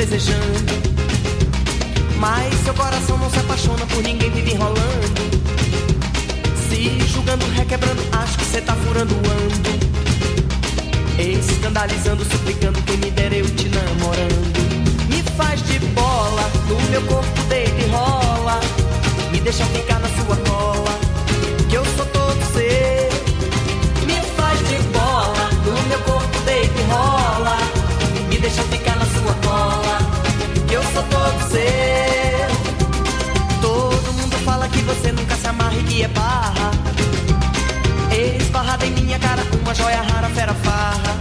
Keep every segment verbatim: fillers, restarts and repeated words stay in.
desejando. Mas seu coração não se apaixona por ninguém, vive enrolando. Se julgando, requebrando, acho que cê tá furando o ando. Escandalizando, suplicando, quem me dera eu te namorando. Me faz de bola, no meu corpo deita e rola. Me deixa ficar na sua cola, que eu sou todo seu. Me faz de bola, no meu corpo deita e rola. Me deixa ficar na sua cola, que eu sou todo seu. Todo mundo fala que você nunca se amarra e que é barra. Esbarrada em minha cara, uma joia rara, fera farra.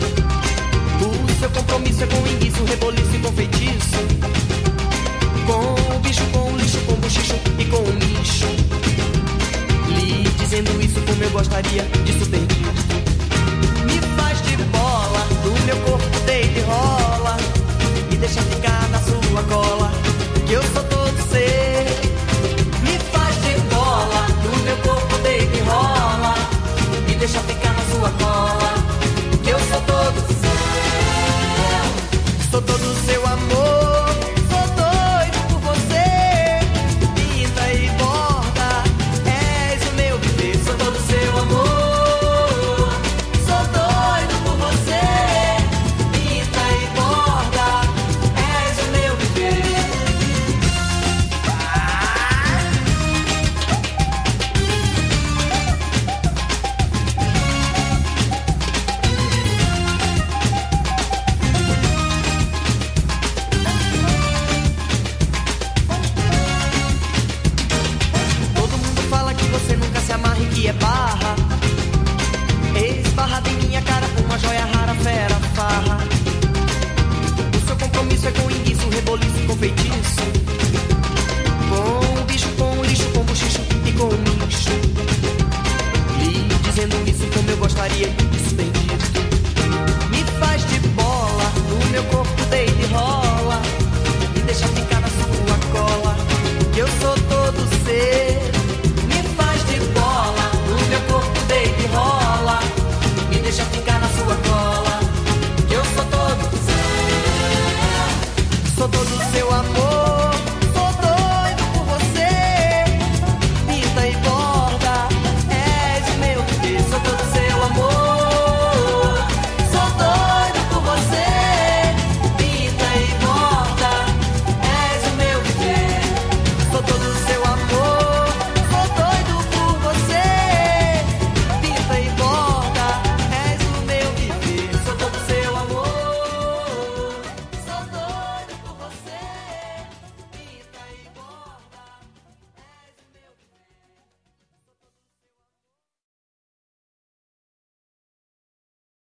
O seu compromisso é com enguiço, reboliço e com feitiço. Com o bicho, com o lixo, com o buchicho e com o nicho. Lhe dizendo isso como eu gostaria disso ter dito. Me faz de bola, do meu corpo